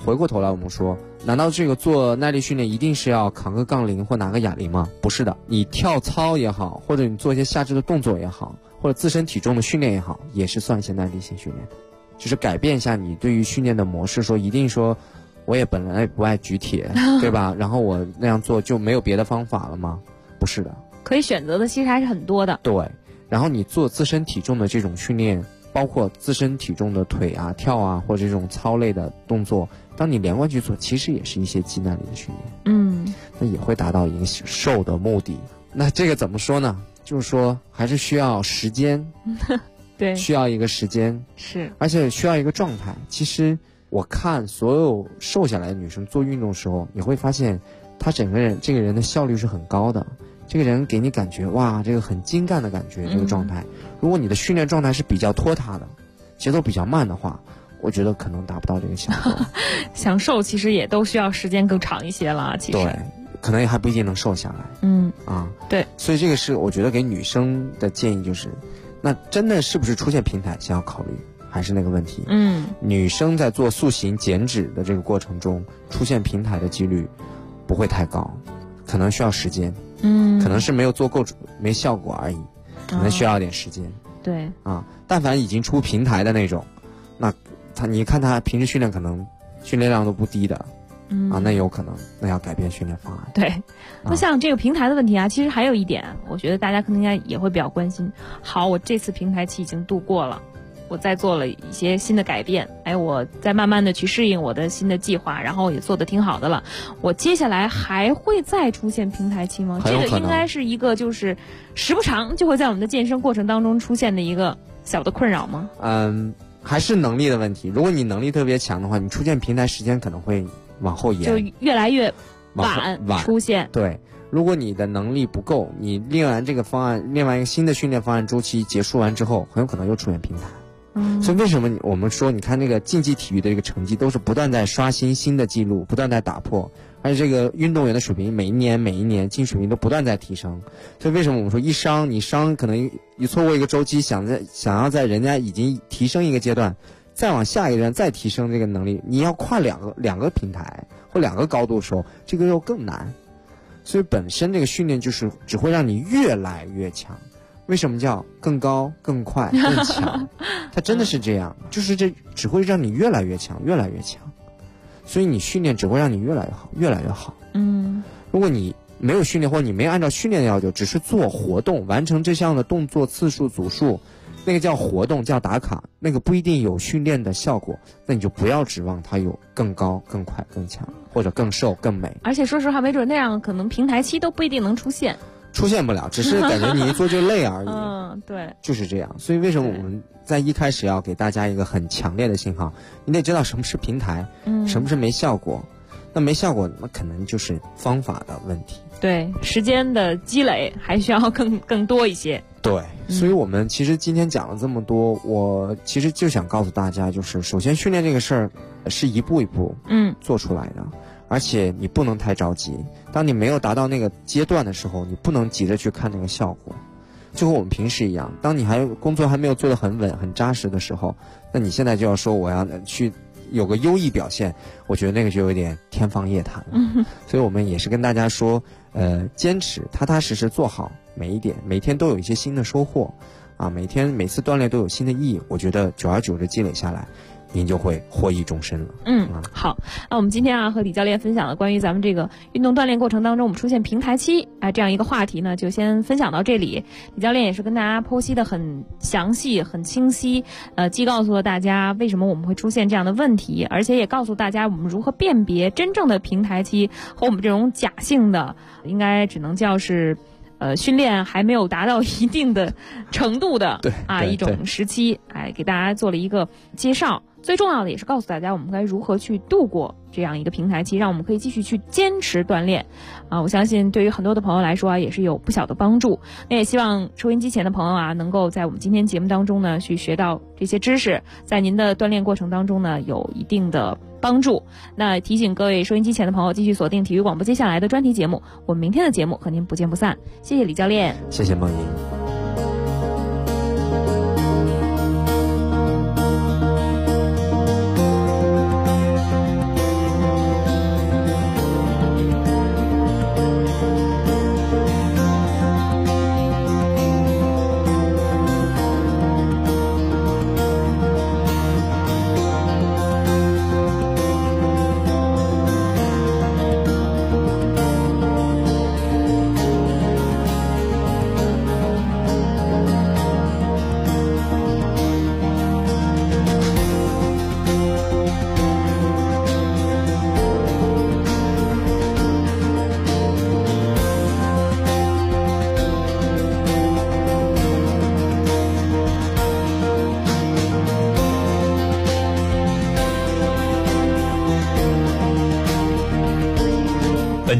回过头来我们说，难道这个做耐力训练一定是要扛个杠铃或拿个哑铃吗？不是的，你跳操也好，或者你做一些下肢的动作也好，或者自身体重的训练也好，也是算一些耐力性训练。就是改变一下你对于训练的模式，说一定说我也本来不爱举铁对吧，然后我那样做就没有别的方法了吗？不是的， 可以选择的其实还是很多的。 对，然后你做自身体重的这种训练，包括自身体重的腿啊、跳啊，或者这种操类的动作，当你连贯去做，其实也是一些肌耐力的训练。那也会达到一个瘦的目的。那这个怎么说呢？就是说还是需要时间对， 需要一个时间， 是， 而且需要一个状态。其实我看所有瘦下来的女生做运动的时候，你会发现她整个人这个人的效率是很高的，这个人给你感觉哇，这个很精干的感觉，这个状态。如果你的训练状态是比较拖沓的，节奏比较慢的话，我觉得可能达不到这个效果。 想瘦其实也都需要时间更长一些了，其实对，可能也还不一定能瘦下来。 对， 所以这个是我觉得给女生的建议，就是那真的是不是出现平台先要考虑，还是那个问题。女生在做塑形减脂的这个过程中出现平台的几率不会太高，可能需要时间。可能是没有做够没效果而已，可能需要点时间。 对但凡已经出平台的那种，那你看他平时训练可能训练量都不低的。那有可能，那要改变训练方案。 对，那像这个平台的问题啊，其实还有一点，我觉得大家可能应该也会比较关心。好，我这次平台期已经度过了，我再做了一些新的改变，我再慢慢的去适应我的新的计划，然后也做得挺好的了。我接下来还会再出现平台期吗？这个应该是一个就是时不常就会在我们的健身过程当中出现的一个小的困扰吗？ 还是能力的问题。如果你能力特别强的话，你出现平台时间可能会往后延， 就越来越晚出现。 对，如果你的能力不够，你练完这个方案，练完一个新的训练方案周期结束完之后，很有可能又出现平台。所以为什么我们说，你看那个竞技体育的这个成绩都是不断在刷新新的记录，不断在打破，而且这个运动员的水平每一年竞技水平都不断在提升。所以为什么我们说你伤可能一错过一个周期，想要在人家已经提升一个阶段，再往下一个阶段再提升这个能力，你要跨两个平台或两个高度的时候，这个又更难。所以本身这个训练就是只会让你越来越强。为什么叫更高、更快、更强？它真的是这样，就是这只会让你越来越强，越来越强。所以你训练只会让你越来越好，越来越好。如果你没有训练，或者你没有按照训练的要求，只是做活动，完成这项的动作次数、组数，那个叫活动，叫打卡，那个不一定有训练的效果，那你就不要指望它有更高、更快、更强，或者更瘦、更美。 而且说实话，没准那样可能平台期都不一定能出现不了，只是感觉你一做就累而已。 对， 就是这样。所以为什么我们在一开始要给大家一个很强烈的信号，你得知道什么是平台，什么是没效果。那没效果，那可能就是方法的问题。 对，时间的积累还需要更多一些。 对，所以我们其实今天讲了这么多，我其实就想告诉大家，就是首先训练这个事儿是一步一步做出来的。而且你不能太着急，当你没有达到那个阶段的时候，你不能急着去看那个效果。就和我们平时一样，当你工作还没有做得很稳很扎实的时候，那你现在就要说我要去有个优异表现，我觉得那个就有点天方夜谭了。所以我们也是跟大家说，坚持踏踏实实做好每一点，每天都有一些新的收获每次锻炼都有新的意义，我觉得久而久之积累下来，您就会获益终身了。 好，那我们今天和李教练分享了关于咱们这个运动锻炼过程当中我们出现平台期这样一个话题呢，就先分享到这里。李教练也是跟大家剖析的很详细很清晰，既告诉了大家为什么我们会出现这样的问题，而且也告诉大家我们如何辨别真正的平台期和我们这种假性的，应该只能叫是训练还没有达到一定的程度的一种时期，给大家做了一个介绍。最重要的也是告诉大家我们该如何去度过这样一个平台期，让我们可以继续去坚持锻炼我相信对于很多的朋友来说也是有不小的帮助。那也希望收音机前的朋友能够在我们今天节目当中呢去学到这些知识，在您的锻炼过程当中呢有一定的帮助。那提醒各位收音机前的朋友继续锁定体育广播接下来的专题节目，我们明天的节目和您不见不散。谢谢李教练， 谢谢梦莹。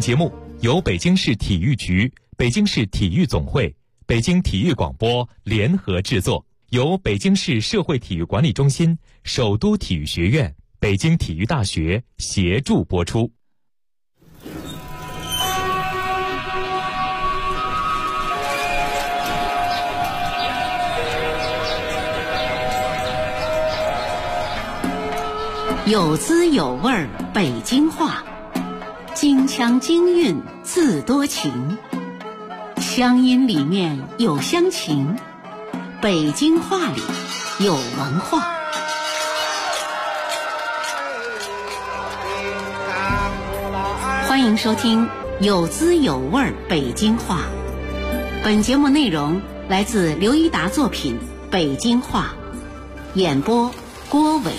节目由北京市体育局、北京市体育总会、北京体育广播联合制作，由北京市社会体育管理中心、首都体育学院、北京体育大学协助播出。 有滋有味儿北京话，京腔京韵字多情，乡音里面有乡情，北京话里有文化。欢迎收听有滋有味儿北京话。本节目内容来自刘一达作品《北京话》，演播郭伟。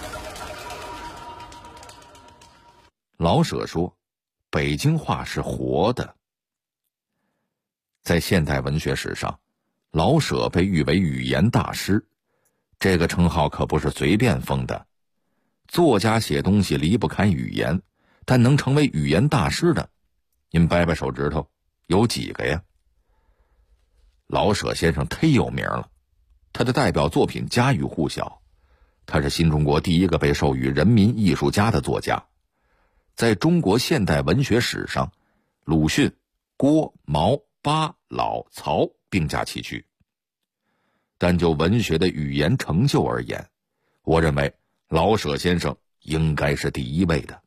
老舍说，北京话是活的。在现代文学史上，老舍被誉为语言大师，这个称号可不是随便封的。作家写东西离不开语言，但能成为语言大师的，您掰掰手指头，有几个呀？老舍先生忒有名了，他的代表作品家喻户晓，他是新中国第一个被授予人民艺术家的作家。在中国现代文学史上，鲁迅、郭、毛、巴、老、曹并驾齐驱。但就文学的语言成就而言，我认为老舍先生应该是第一位的。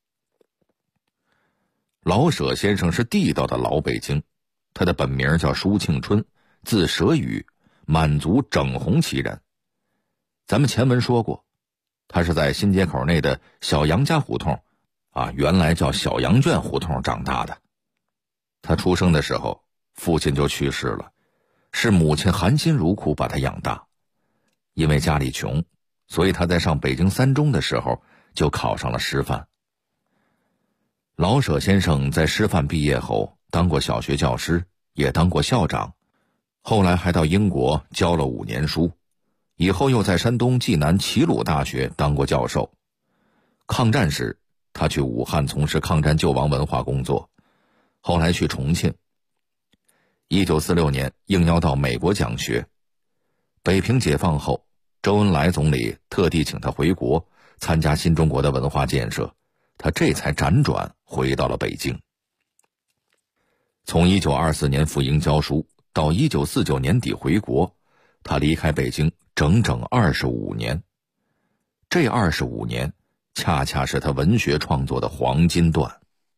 老舍先生是地道的老北京，他的本名叫舒庆春，字舍宇，满族整红旗人。咱们前文说过，他是在新街口内的小杨家胡同原来叫小羊圈胡同长大的。他出生的时候，父亲就去世了，是母亲含辛茹苦把他养大。因为家里穷，所以他在上北京三中的时候就考上了师范。老舍先生在师范毕业后当过小学教师，也当过校长，后来还到英国教了5年书，以后又在山东济南齐鲁大学当过教授。抗战时他去武汉从事抗战救亡文化工作，后来去重庆。1946年应邀到美国讲学。北平解放后，周恩来总理特地请他回国参加新中国的文化建设，他这才辗转回到了北京。从1924年赴英教书到1949年底回国，他离开北京整整25年。这25年恰恰是他文学创作的黄金段。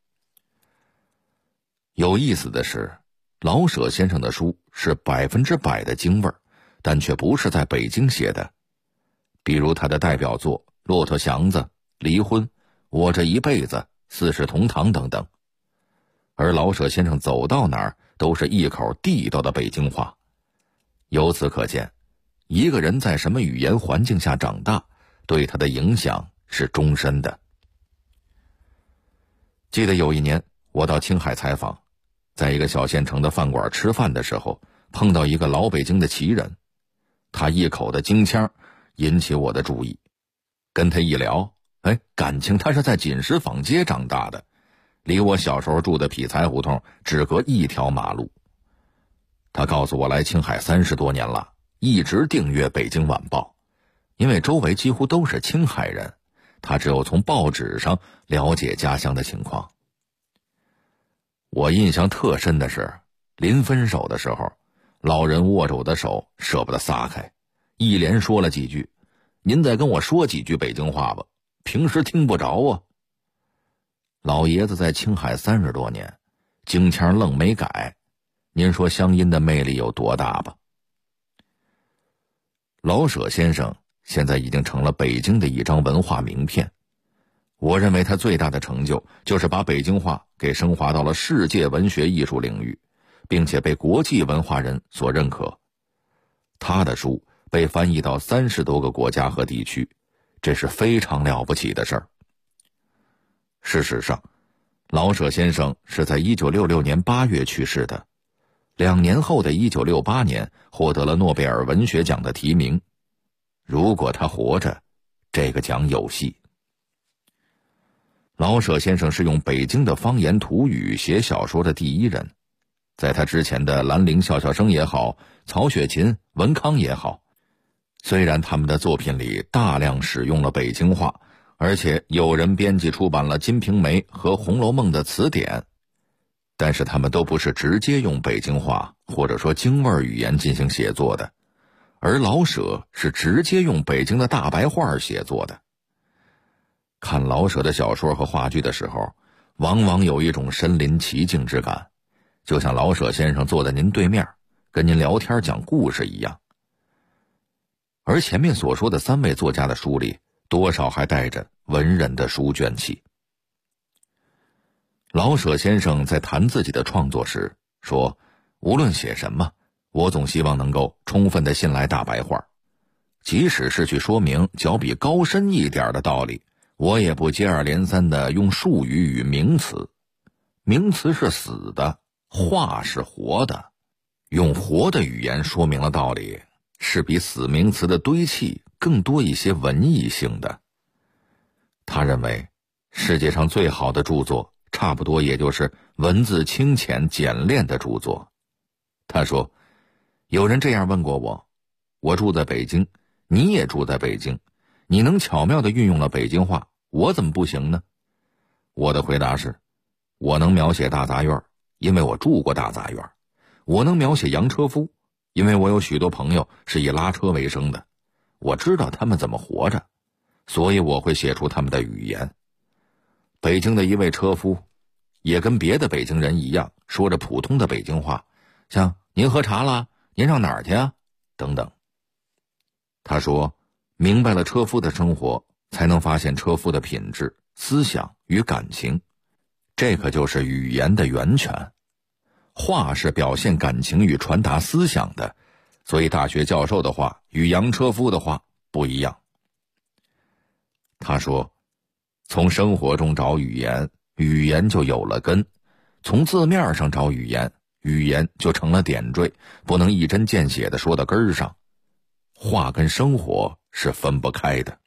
有意思的是，老舍先生的书是100%的京味儿，但却不是在北京写的。比如他的代表作《骆驼祥子》《离婚》《我这一辈子》《四世同堂》等等。而老舍先生走到哪儿都是一口地道的北京话。由此可见，一个人在什么语言环境下长大，对他的影响是终身的。记得有一年我到青海采访，在一个小县城的饭馆吃饭的时候，碰到一个老北京的旗人，他一口的京腔引起我的注意。跟他一聊，感情他是在锦石坊街长大的，离我小时候住的匹才胡同只隔一条马路。他告诉我来青海30多年了，一直订阅《北京晚报》，因为周围几乎都是青海人，他只有从报纸上了解家乡的情况。我印象特深的是，临分手的时候，老人握着我的手舍不得撒开，一连说了几句：“您再跟我说几句北京话吧，平时听不着啊。”老爷子在青海30多年，京腔愣没改，您说乡音的魅力有多大吧？老舍先生现在已经成了北京的一张文化名片。我认为他最大的成就就是把北京话给升华到了世界文学艺术领域，并且被国际文化人所认可。他的书被翻译到30多个国家和地区，这是非常了不起的事儿。事实上，老舍先生是在1966年8月去世的，2年后的1968年获得了诺贝尔文学奖的提名。如果他活着，这个奖有戏。 老舍先生是用北京的方言土语写小说的第一人，在他之前的兰陵笑笑生也好，曹雪芹、文康也好，虽然他们的作品里大量使用了北京话，而且有人编辑出版了《金瓶梅》和《红楼梦》的词典，但是他们都不是直接用北京话或者说京味语言进行写作的，而老舍是直接用北京的大白话写作的。看老舍的小说和话剧的时候，往往有一种身临其境之感，就像老舍先生坐在您对面，跟您聊天讲故事一样。而前面所说的3位作家的书里，多少还带着文人的书卷气。老舍先生在谈自己的创作时说，无论写什么，我总希望能够充分地信赖大白话，即使是去说明较比高深一点的道理，我也不接二连三地用术语与名词。名词是死的，话是活的，用活的语言说明了道理，是比死名词的堆砌更多一些文艺性的。他认为世界上最好的著作差不多也就是文字清浅简练的著作。他说，有人这样问过我，我住在北京，你也住在北京，你能巧妙地运用了北京话，我怎么不行呢？我的回答是，我能描写大杂院，因为我住过大杂院；我能描写洋车夫，因为我有许多朋友是以拉车为生的，我知道他们怎么活着，所以我会写出他们的语言。北京的一位车夫也跟别的北京人一样，说着普通的北京话，像您喝茶了，您上哪儿去啊等等。他说，明白了车夫的生活，才能发现车夫的品质、思想与感情，这可就是语言的源泉。话是表现感情与传达思想的，所以大学教授的话与洋车夫的话不一样。他说，从生活中找语言，语言就有了根；从字面上找语言，语言就成了点缀，不能一针见血地说到根儿上。话跟生活是分不开的。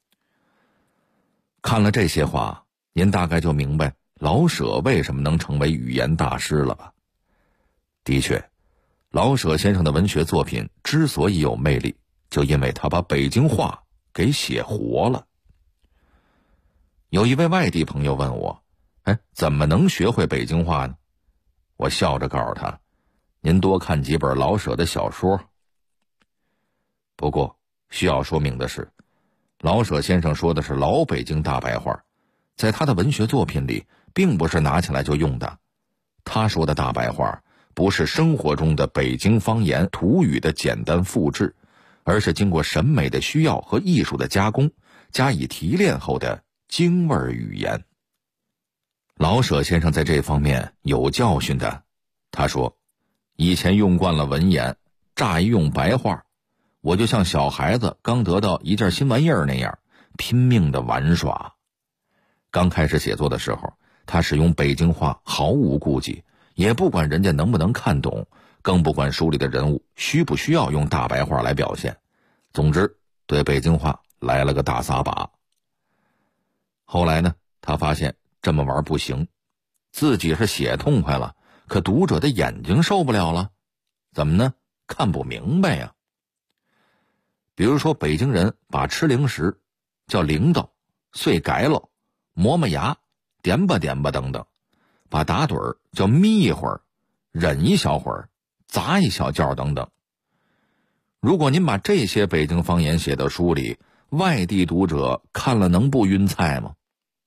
看了这些话，您大概就明白老舍为什么能成为语言大师了吧？的确，老舍先生的文学作品之所以有魅力，就因为他把北京话给写活了。有一位外地朋友问我，怎么能学会北京话呢？我笑着告诉他，您多看几本老舍的小说。不过需要说明的是，老舍先生说的是老北京大白话，在他的文学作品里并不是拿起来就用的。他说的大白话不是生活中的北京方言土语的简单复制，而是经过审美的需要和艺术的加工，加以提炼后的京味语言。老舍先生在这方面有教训的。他说，以前用惯了文言，乍一用白话，我就像小孩子刚得到一件新玩意儿那样，拼命的玩耍。刚开始写作的时候，他使用北京话毫无顾忌，也不管人家能不能看懂，更不管书里的人物需不需要用大白话来表现。总之，对北京话来了个大撒把。后来呢，他发现这么玩不行，自己是写痛快了，可读者的眼睛受不了了。怎么呢？看不明白呀。比如说，北京人把吃零食叫铃铛、碎改喽、磨磨牙、点吧点吧等等，把打盹儿叫眯一会儿、忍一小会儿、砸一小觉等等。如果您把这些北京方言写到书里，外地读者看了能不晕菜吗？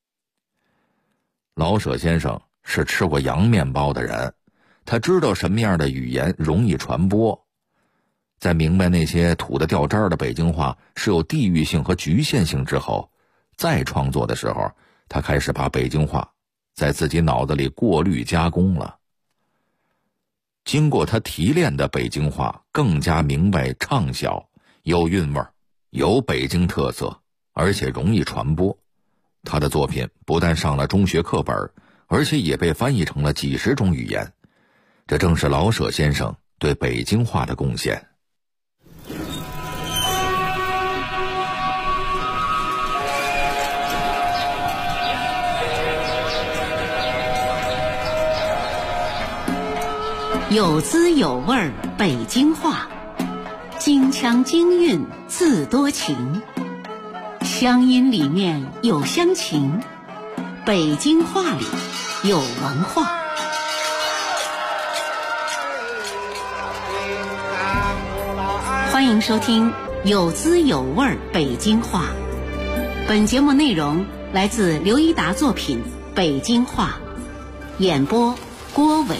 老舍先生是吃过洋面包的人，他知道什么样的语言容易传播。在明白那些土得掉渣的北京话是有地域性和局限性之后，再创作的时候，他开始把北京话在自己脑子里过滤加工了。经过他提炼的北京话更加明白畅销，有韵味，有北京特色，而且容易传播。他的作品不但上了中学课本，而且也被翻译成了几十种语言。这正是老舍先生对北京话的贡献。 有滋有味北京话，京腔京韵自多情，乡音里面有乡情，北京话里有文化。欢迎收听有滋有味北京话。本节目内容来自刘一达作品《北京话》，演播郭伟。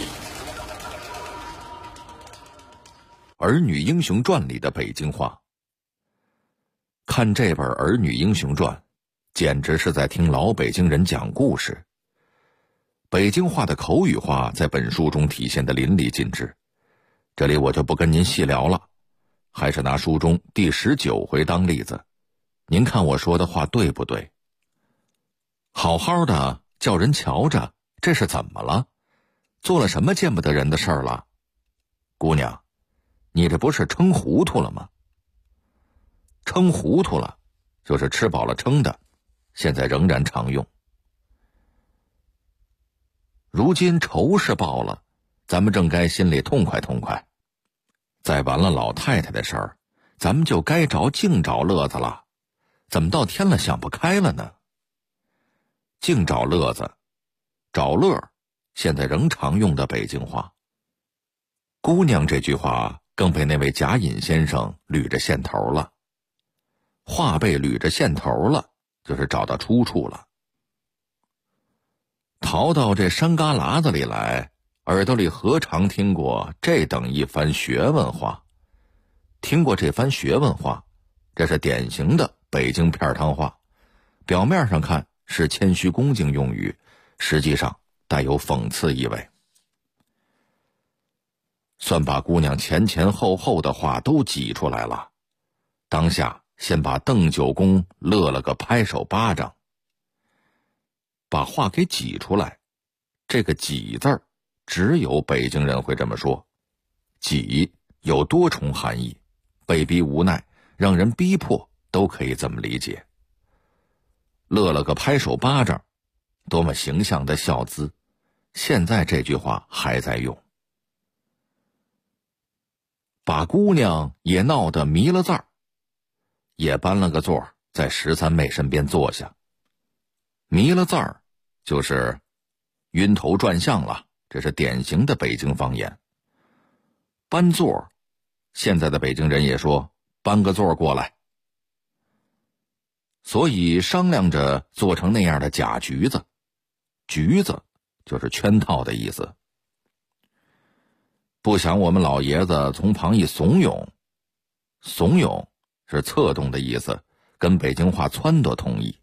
《儿女英雄传》里的北京话，看这本《儿女英雄传》，简直是在听老北京人讲故事。北京话的口语化在本书中体现得淋漓尽致，这里我就不跟您细聊了，还是拿书中第19回当例子，您看我说的话对不对？好好的叫人瞧着，这是怎么了？做了什么见不得人的事儿了？姑娘，你这不是撑糊涂了吗？撑糊涂了，就是吃饱了撑的，现在仍然常用。如今仇是报了，咱们正该心里痛快痛快。再完了老太太的事儿，咱们就该净找乐子了。怎么到天了想不开了呢？净找乐子，找乐，现在仍常用的北京话。姑娘这句话更被那位贾隐先生捋着线头了。话被捋着线头了，就是找到出处了。逃到这山旮旯子里来，耳朵里何尝听过这等一番学问话？听过这番学问话，这是典型的北京片汤话，表面上看是谦虚恭敬用语，实际上带有讽刺意味。算把姑娘前前后后的话都挤出来了，当下先把邓九公乐了个拍手巴掌。把话给挤出来，这个挤字儿只有北京人会这么说。挤有多重含义，被逼无奈，让人逼迫，都可以这么理解。乐了个拍手巴掌，多么形象的笑姿，现在这句话还在用。把姑娘也闹得迷了字儿，也搬了个座在13妹身边坐下。迷了字儿就是晕头转向了，这是典型的北京方言。搬座，现在的北京人也说搬个座过来。所以商量着做成那样的假局子，局子就是圈套的意思。不想我们老爷子从旁一怂恿，怂恿是策动的意思，跟北京话撺掇同义。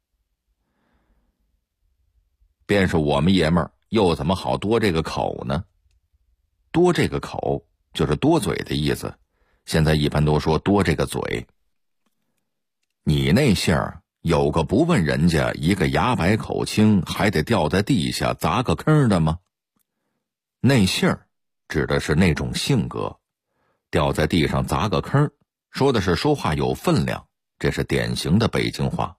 便是我们爷们儿又怎么好多这个口呢？多这个口就是多嘴的意思，现在一般都说多这个嘴。你那姓儿有个不问人家一个牙白口清还得掉在地下砸个坑的吗？那姓儿指的是那种性格，掉在地上砸个坑，说的是说话有分量，这是典型的北京话。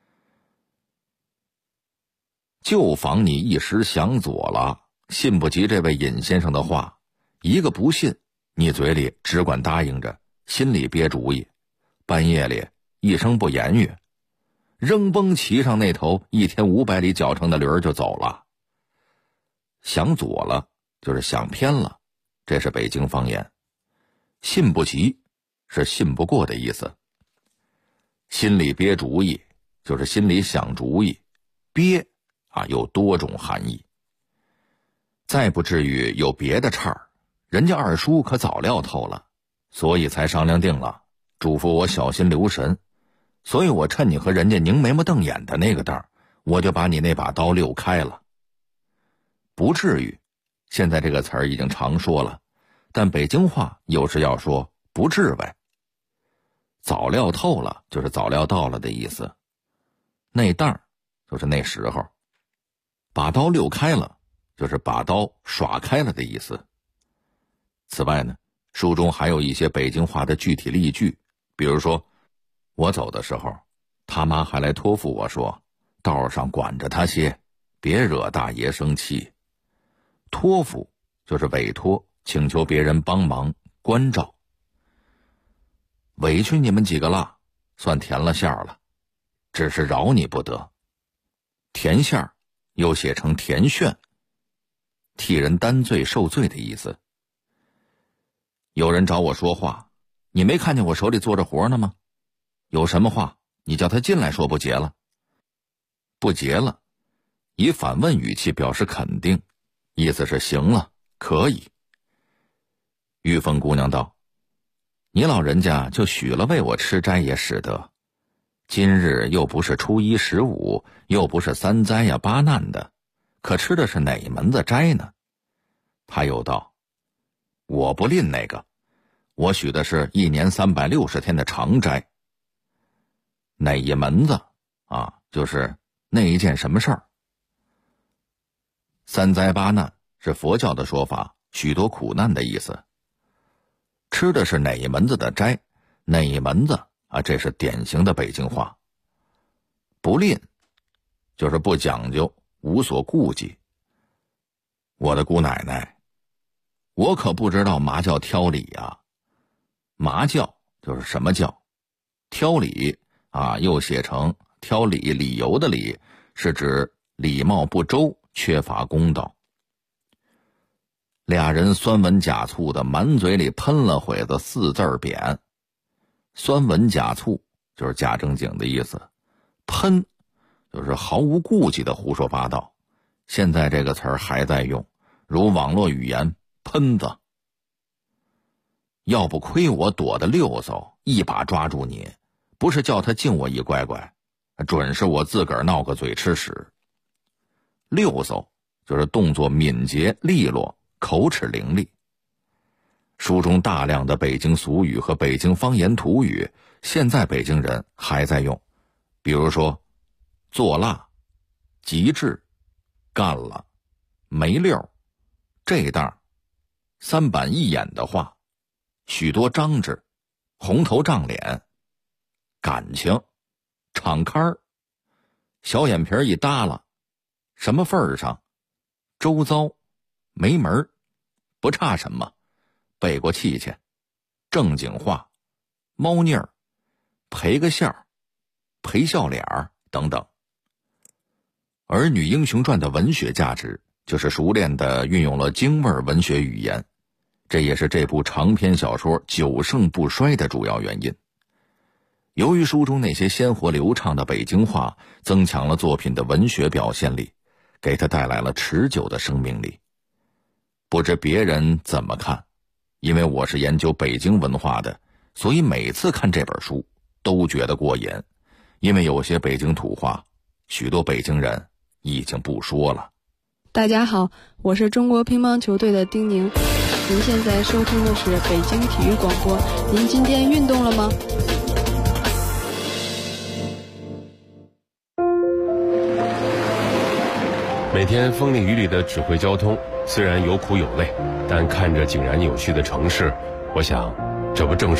就防你一时想左了，信不及这位尹先生的话，一个不信，你嘴里只管答应着，心里憋主意，半夜里一声不言语，扔崩骑上那头1天500里脚程的驴儿就走了。想左了就是想偏了，这是北京方言。信不及是信不过的意思。心里憋主意就是心里想主意，憋有多种含义。再不至于有别的岔儿，人家二叔可早料透了，所以才商量定了，嘱咐我小心留神。所以我趁你和人家拧眉毛瞪眼的那个当，我就把你那把刀溜开了。不至于，现在这个词儿已经常说了，但北京话有时要说不至为。早料透了就是早料到了的意思，那当就是那时候。把刀溜开了就是把刀耍开了的意思。此外呢，书中还有一些北京话的具体例句，比如说我走的时候，他妈还来托付我说，道上管着他些，别惹大爷生气。托付就是委托， 请求别人帮忙关照。委屈你们几个了，算填了馅儿了，只是饶你不得。填馅儿又写成填炫，替人担罪受罪的意思。有人找我说话，你没看见我手里做着活呢吗？有什么话你叫他进来说，不结了。不结了，以反问语气表示肯定，意思是行了，可以。玉凤姑娘道：你老人家就许了为我吃斋也使得，今日又不是初一15，又不是3灾呀8难的，可吃的是哪门子斋呢？他又道：我不吝那个，我许的是1年360天的长斋。哪一门子啊？就是那一件什么事儿。3灾8难是佛教的说法，许多苦难的意思。吃的是哪一门子的斋，哪一门子啊？这是典型的北京话。不吝就是不讲究，无所顾忌。我的姑奶奶，我可不知道嘛叫挑理啊。嘛教就是什么教，挑理啊，又写成挑理，理由的理，是指礼貌不周，缺乏公道。俩人酸文假醋的满嘴里喷了会子4字贬。酸文假醋就是假正经的意思，喷就是毫无顾忌的胡说八道。现在这个词儿还在用，如网络语言喷子。要不亏我躲得溜嗖，一把抓住你，不是叫他敬我一乖乖，准是我自个儿闹个嘴吃屎。溜嗖就是动作敏捷利落，口齿伶俐。书中大量的北京俗语和北京方言土语，现在北京人还在用，比如说做辣、极致、干了、没溜、这档、3板一眼的话，许多张纸、红头胀脸、感情、敞开儿、小眼皮一耷拉、什么份儿上、周遭、没门儿、不差什么、背过气去、正经话、猫腻儿、赔个笑、赔笑脸儿等等。而《女英雄传》的文学价值，就是熟练地运用了京味文学语言，这也是这部长篇小说久盛不衰的主要原因。由于书中那些鲜活流畅的北京话，增强了作品的文学表现力，给它带来了持久的生命力。不知别人怎么看，因为我是研究北京文化的，所以每次看这本书都觉得过瘾。因为有些北京土话，许多北京人已经不说了。 大家好，我是中国乒乓球队的丁宁。您现在收听的是北京体育广播。您今天运动了吗？ 每天风里雨里的指挥交通，虽然有苦有累，但看着井然有序的城市，我想，这不正是